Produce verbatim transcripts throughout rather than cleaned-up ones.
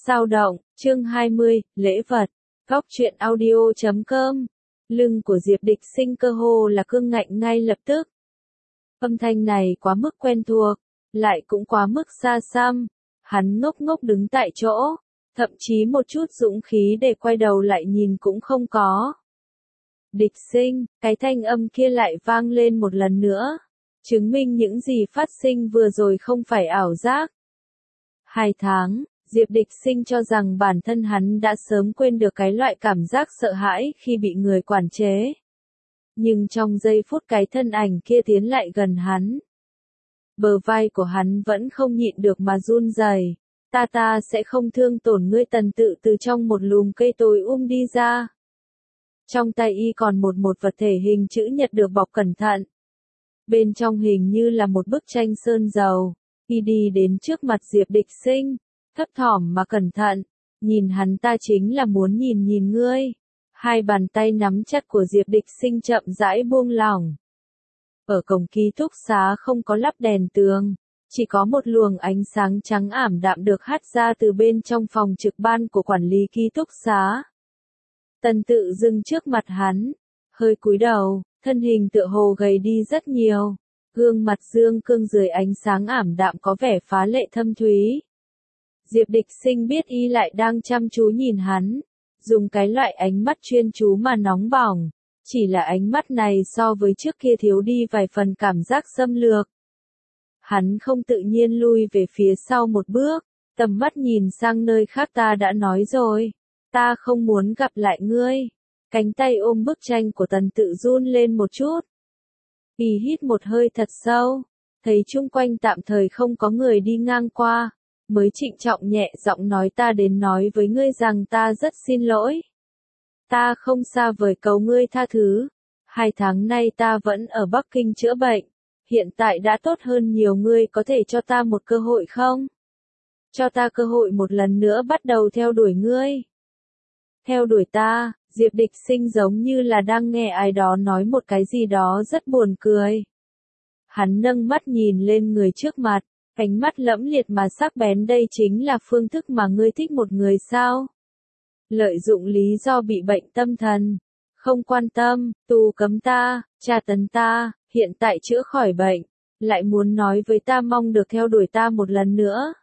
Sao động, chương hai mươi, lễ vật. Góc truyện audio chấm com. Lưng của Diệp Địch Sinh cơ hồ là cương ngạnh ngay lập tức. Âm thanh này quá mức quen thuộc, lại cũng quá mức xa xăm. Hắn ngốc ngốc đứng tại chỗ, thậm chí một chút dũng khí để quay đầu lại nhìn cũng không có. Địch Sinh, cái thanh âm kia lại vang lên một lần nữa, chứng minh những gì phát sinh vừa rồi không phải ảo giác. Hai tháng, Diệp Địch Sinh cho rằng bản thân hắn đã sớm quên được cái loại cảm giác sợ hãi khi bị người quản chế. Nhưng trong giây phút cái thân ảnh kia tiến lại gần hắn, bờ vai của hắn vẫn không nhịn được mà run rẩy. Ta ta sẽ không thương tổn ngươi, Tần Tự từ trong một lùm cây tối um đi ra. Trong tay y còn một một vật thể hình chữ nhật được bọc cẩn thận. Bên trong hình như là một bức tranh sơn dầu. Y đi đến trước mặt Diệp Địch Sinh, thấp thỏm mà cẩn thận, nhìn hắn, ta chính là muốn nhìn nhìn ngươi. Hai bàn tay nắm chặt của Diệp Địch Sinh chậm rãi buông lỏng. Ở cổng ký túc xá không có lắp đèn tường, chỉ có một luồng ánh sáng trắng ảm đạm được hắt ra từ bên trong phòng trực ban của quản lý ký túc xá. Tần Tự dừng trước mặt hắn, hơi cúi đầu, thân hình tựa hồ gầy đi rất nhiều. Gương mặt dương cương dưới ánh sáng ảm đạm có vẻ phá lệ thâm thúy. Diệp Địch Sinh biết y lại đang chăm chú nhìn hắn, dùng cái loại ánh mắt chuyên chú mà nóng bỏng, chỉ là ánh mắt này so với trước kia thiếu đi vài phần cảm giác xâm lược. Hắn không tự nhiên lui về phía sau một bước, tầm mắt nhìn sang nơi khác. Ta đã nói rồi, ta không muốn gặp lại ngươi. Cánh tay ôm bức tranh của Tần Tự run lên một chút. Y hít một hơi thật sâu, thấy chung quanh tạm thời không có người đi ngang qua, mới trịnh trọng nhẹ giọng nói, ta đến nói với ngươi rằng ta rất xin lỗi. Ta không xa vời cầu ngươi tha thứ. Hai tháng nay ta vẫn ở Bắc Kinh chữa bệnh, hiện tại đã tốt hơn nhiều, ngươi có thể cho ta một cơ hội không? Cho ta cơ hội một lần nữa bắt đầu theo đuổi ngươi. Theo đuổi ta? Diệp Địch Sinh giống như là đang nghe ai đó nói một cái gì đó rất buồn cười. Hắn nâng mắt nhìn lên người trước mặt, ánh mắt lẫm liệt mà sắc bén, đây chính là phương thức mà ngươi thích một người sao? Lợi dụng lý do bị bệnh tâm thần, không quan tâm, tù cấm ta, tra tấn ta, hiện tại chữa khỏi bệnh, lại muốn nói với ta mong được theo đuổi ta một lần nữa.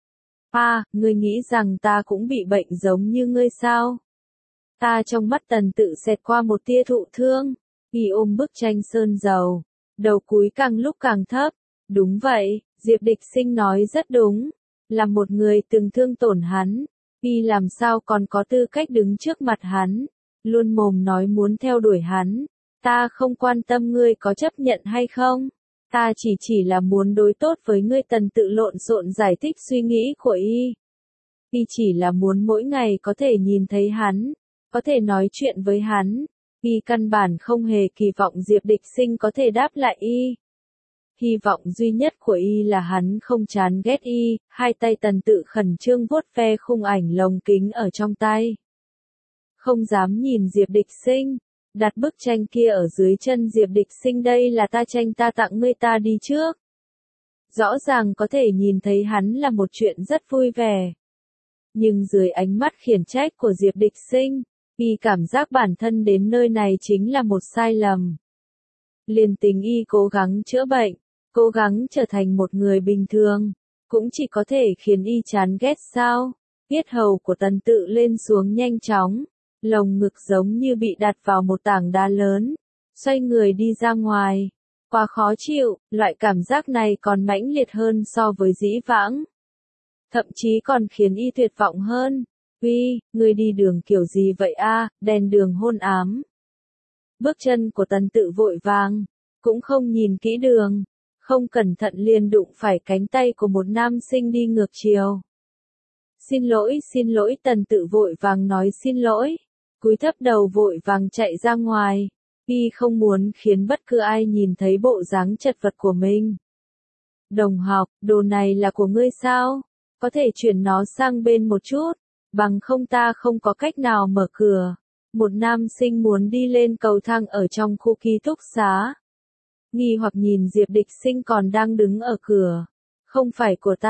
À, ngươi nghĩ rằng ta cũng bị bệnh giống như ngươi sao? Ta trong mắt Tần Tự xẹt qua một tia thụ thương, y ôm bức tranh sơn dầu, đầu cúi càng lúc càng thấp. Đúng vậy, Diệp Địch Sinh nói rất đúng, là một người từng thương tổn hắn, y làm sao còn có tư cách đứng trước mặt hắn, luôn mồm nói muốn theo đuổi hắn. Ta không quan tâm ngươi có chấp nhận hay không, ta chỉ chỉ là muốn đối tốt với ngươi. Tần Tự lộn xộn giải thích suy nghĩ của y. Y chỉ là muốn mỗi ngày có thể nhìn thấy hắn, có thể nói chuyện với hắn. Y căn bản không hề kỳ vọng Diệp Địch Sinh có thể đáp lại y. Hy vọng duy nhất của y là hắn không chán ghét y. Hai tay Tần Tự khẩn trương vuốt ve khung ảnh lồng kính ở trong tay. Không dám nhìn Diệp Địch Sinh, đặt bức tranh kia ở dưới chân Diệp Địch Sinh, đây là ta tranh ta tặng ngươi, ta đi trước. Rõ ràng có thể nhìn thấy hắn là một chuyện rất vui vẻ. Nhưng dưới ánh mắt khiển trách của Diệp Địch Sinh, y cảm giác bản thân đến nơi này chính là một sai lầm. Liền tính y cố gắng chữa bệnh, cố gắng trở thành một người bình thường, cũng chỉ có thể khiến y chán ghét sao? Yết hầu của Tần Tự lên xuống nhanh chóng, lồng ngực giống như bị đặt vào một tảng đá lớn, xoay người đi ra ngoài. Quá khó chịu, loại cảm giác này còn mãnh liệt hơn so với dĩ vãng. Thậm chí còn khiến y tuyệt vọng hơn. Uy, ngươi đi đường kiểu gì vậy a? Đèn đường hôn ám. Bước chân của Tần Tự vội vàng, cũng không nhìn kỹ đường, không cẩn thận liền đụng phải cánh tay của một nam sinh đi ngược chiều. Xin lỗi, xin lỗi, Tần Tự vội vàng nói xin lỗi, cúi thấp đầu vội vàng chạy ra ngoài. Y không muốn khiến bất cứ ai nhìn thấy bộ dáng chật vật của mình. Đồng học, đồ này là của ngươi sao? Có thể chuyển nó sang bên một chút, bằng không ta không có cách nào mở cửa. Một nam sinh muốn đi lên cầu thang ở trong khu ký túc xá. Nghi hoặc nhìn Diệp Địch Sinh còn đang đứng ở cửa. Không phải của ta,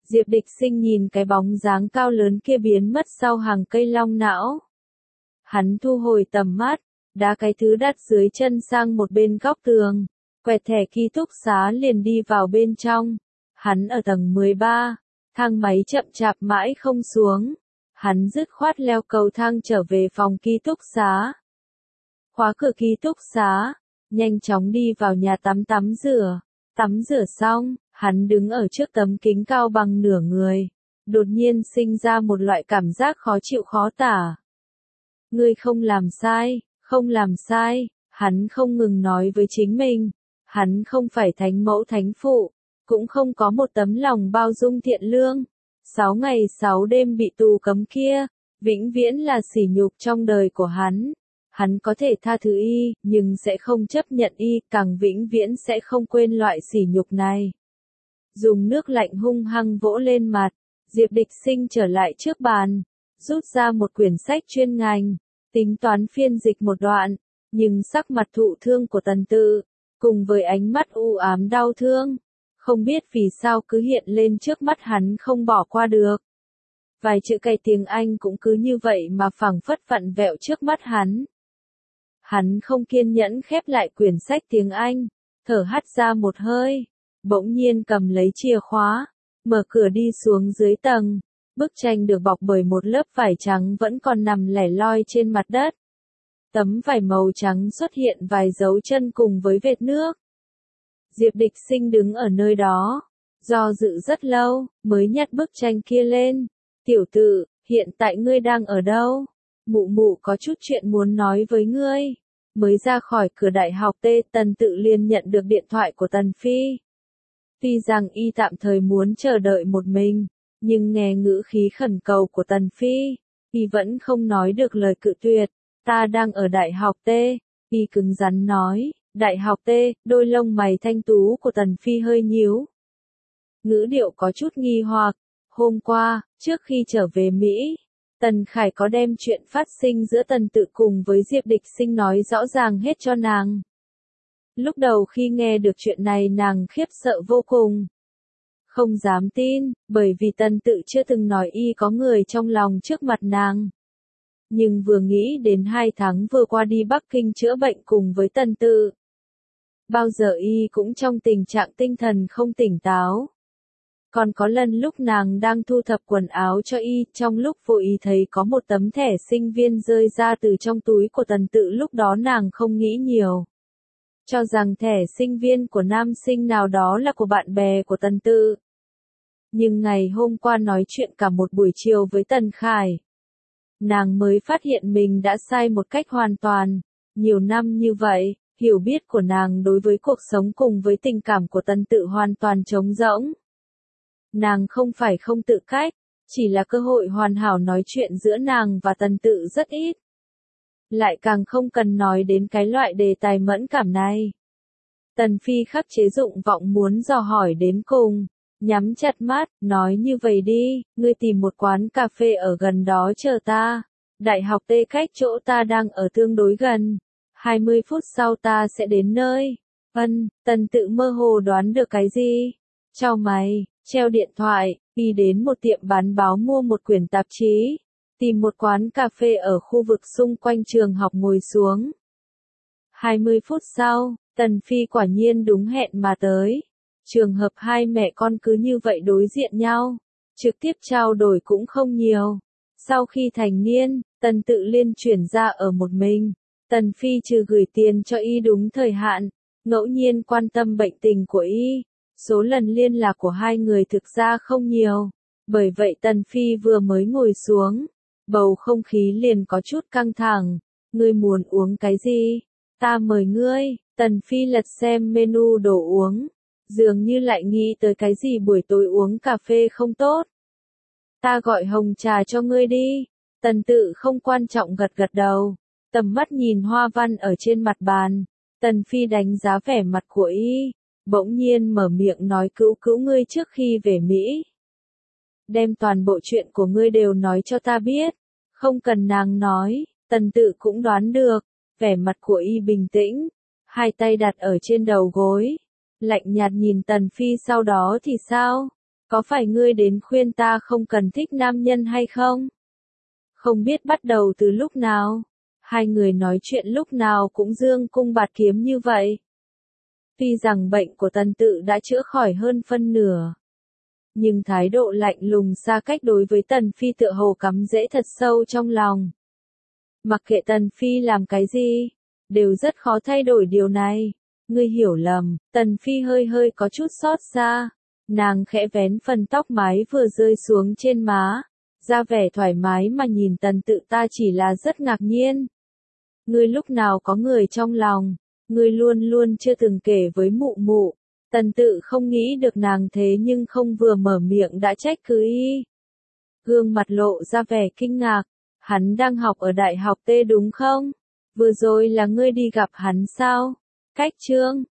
Diệp Địch Sinh nhìn cái bóng dáng cao lớn kia biến mất sau hàng cây long não. Hắn thu hồi tầm mắt, đá cái thứ đặt dưới chân sang một bên góc tường, quẹt thẻ ký túc xá liền đi vào bên trong. Hắn ở tầng mười ba, thang máy chậm chạp mãi không xuống. Hắn dứt khoát leo cầu thang trở về phòng ký túc xá. Khóa cửa ký túc xá, nhanh chóng đi vào nhà tắm tắm rửa. Tắm rửa xong, hắn đứng ở trước tấm kính cao bằng nửa người. Đột nhiên sinh ra một loại cảm giác khó chịu khó tả. Ngươi không làm sai, không làm sai, hắn không ngừng nói với chính mình. Hắn không phải thánh mẫu thánh phụ, cũng không có một tấm lòng bao dung thiện lương. Sáu ngày sáu đêm bị tù cấm kia, vĩnh viễn là sỉ nhục trong đời của hắn. Hắn có thể tha thứ y, nhưng sẽ không chấp nhận y, càng vĩnh viễn sẽ không quên loại sỉ nhục này. Dùng nước lạnh hung hăng vỗ lên mặt, Diệp Địch Sinh trở lại trước bàn, rút ra một quyển sách chuyên ngành, tính toán phiên dịch một đoạn, nhưng sắc mặt thụ thương của Tần Tự, cùng với ánh mắt u ám đau thương, không biết vì sao cứ hiện lên trước mắt hắn không bỏ qua được. Vài chữ cái tiếng Anh cũng cứ như vậy mà phảng phất vặn vẹo trước mắt hắn. Hắn không kiên nhẫn khép lại quyển sách tiếng Anh, thở hắt ra một hơi, bỗng nhiên cầm lấy chìa khóa, mở cửa đi xuống dưới tầng. Bức tranh được bọc bởi một lớp vải trắng vẫn còn nằm lẻ loi trên mặt đất. Tấm vải màu trắng xuất hiện vài dấu chân cùng với vệt nước. Diệp Địch Sinh đứng ở nơi đó, do dự rất lâu, mới nhặt bức tranh kia lên. Tiểu Tự, hiện tại ngươi đang ở đâu? Mụ mụ có chút chuyện muốn nói với ngươi. Mới ra khỏi cửa đại học T, Tần Tự liền nhận được điện thoại của Tần Phi. Tuy rằng y tạm thời muốn chờ đợi một mình, nhưng nghe ngữ khí khẩn cầu của Tần Phi, y vẫn không nói được lời cự tuyệt. Ta đang ở đại học T, y cứng rắn nói. Đại học T, đôi lông mày thanh tú của Tần Phi hơi nhíu. Ngữ điệu có chút nghi hoặc. Hôm qua, trước khi trở về Mỹ, Tần Khải có đem chuyện phát sinh giữa Tần Tự cùng với Diệp Địch Sinh nói rõ ràng hết cho nàng. Lúc đầu khi nghe được chuyện này nàng khiếp sợ vô cùng. Không dám tin, bởi vì Tần Tự chưa từng nói y có người trong lòng trước mặt nàng. Nhưng vừa nghĩ đến hai tháng vừa qua đi Bắc Kinh chữa bệnh cùng với Tần Tự, bao giờ y cũng trong tình trạng tinh thần không tỉnh táo. Còn có lần lúc nàng đang thu thập quần áo cho y, trong lúc vô ý thấy có một tấm thẻ sinh viên rơi ra từ trong túi của Tần Tự, lúc đó nàng không nghĩ nhiều. Cho rằng thẻ sinh viên của nam sinh nào đó là của bạn bè của Tần Tự. Nhưng ngày hôm qua nói chuyện cả một buổi chiều với Tần Khải, nàng mới phát hiện mình đã sai một cách hoàn toàn. Nhiều năm như vậy, hiểu biết của nàng đối với cuộc sống cùng với tình cảm của Tần Tự hoàn toàn trống rỗng. Nàng không phải không tự cách, chỉ là cơ hội hoàn hảo nói chuyện giữa nàng và Tần Tự rất ít. Lại càng không cần nói đến cái loại đề tài mẫn cảm này. Tần Phi khắc chế dụng vọng muốn dò hỏi đến cùng, nhắm chặt mắt, nói như vậy đi, ngươi tìm một quán cà phê ở gần đó chờ ta. Đại học T cách chỗ ta đang ở tương đối gần. hai mươi phút sau ta sẽ đến nơi. Ân, Tần Tự mơ hồ đoán được cái gì. Chau mày, treo điện thoại, đi đến một tiệm bán báo mua một quyển tạp chí. Tìm một quán cà phê ở khu vực xung quanh trường học ngồi xuống. hai mươi phút sau, Tần Phi quả nhiên đúng hẹn mà tới. Trường hợp hai mẹ con cứ như vậy đối diện nhau, trực tiếp trao đổi cũng không nhiều. Sau khi thành niên, Tần Tự liên chuyển ra ở một mình. Tần Phi trừ gửi tiền cho y đúng thời hạn, ngẫu nhiên quan tâm bệnh tình của y. Số lần liên lạc của hai người thực ra không nhiều. Bởi vậy Tần Phi vừa mới ngồi xuống, bầu không khí liền có chút căng thẳng. Ngươi muốn uống cái gì? Ta mời ngươi. Tần Phi lật xem menu đồ uống, dường như lại nghĩ tới cái gì buổi tối uống cà phê không tốt. Ta gọi hồng trà cho ngươi đi. Tần Tự không quan trọng gật gật đầu, tầm mắt nhìn hoa văn ở trên mặt bàn. Tần Phi đánh giá vẻ mặt của y, bỗng nhiên mở miệng nói cứu cứu ngươi trước khi về Mỹ. Đem toàn bộ chuyện của ngươi đều nói cho ta biết. Không cần nàng nói, Tần Tự cũng đoán được. Vẻ mặt của y bình tĩnh, hai tay đặt ở trên đầu gối, lạnh nhạt nhìn Tần Phi, sau đó thì sao? Có phải ngươi đến khuyên ta không cần thích nam nhân hay không? Không biết bắt đầu từ lúc nào, hai người nói chuyện lúc nào cũng dương cung bạt kiếm như vậy. Tuy rằng bệnh của Tần Tự đã chữa khỏi hơn phân nửa, nhưng thái độ lạnh lùng xa cách đối với Tần Phi tựa hồ cắm rễ thật sâu trong lòng. Mặc kệ Tần Phi làm cái gì, đều rất khó thay đổi điều này. Ngươi hiểu lầm. Tần Phi hơi hơi có chút xót xa. Nàng khẽ vén phần tóc mái vừa rơi xuống trên má, ra vẻ thoải mái mà nhìn Tần Tự, ta chỉ là rất ngạc nhiên. Ngươi lúc nào có người trong lòng, ngươi luôn luôn chưa từng kể với mụ mụ. Tần Tự không nghĩ được nàng thế nhưng không vừa mở miệng đã trách cứ y. Gương mặt lộ ra vẻ kinh ngạc, hắn đang học ở đại học T đúng không? Vừa rồi là ngươi đi gặp hắn sao? Cách Trương,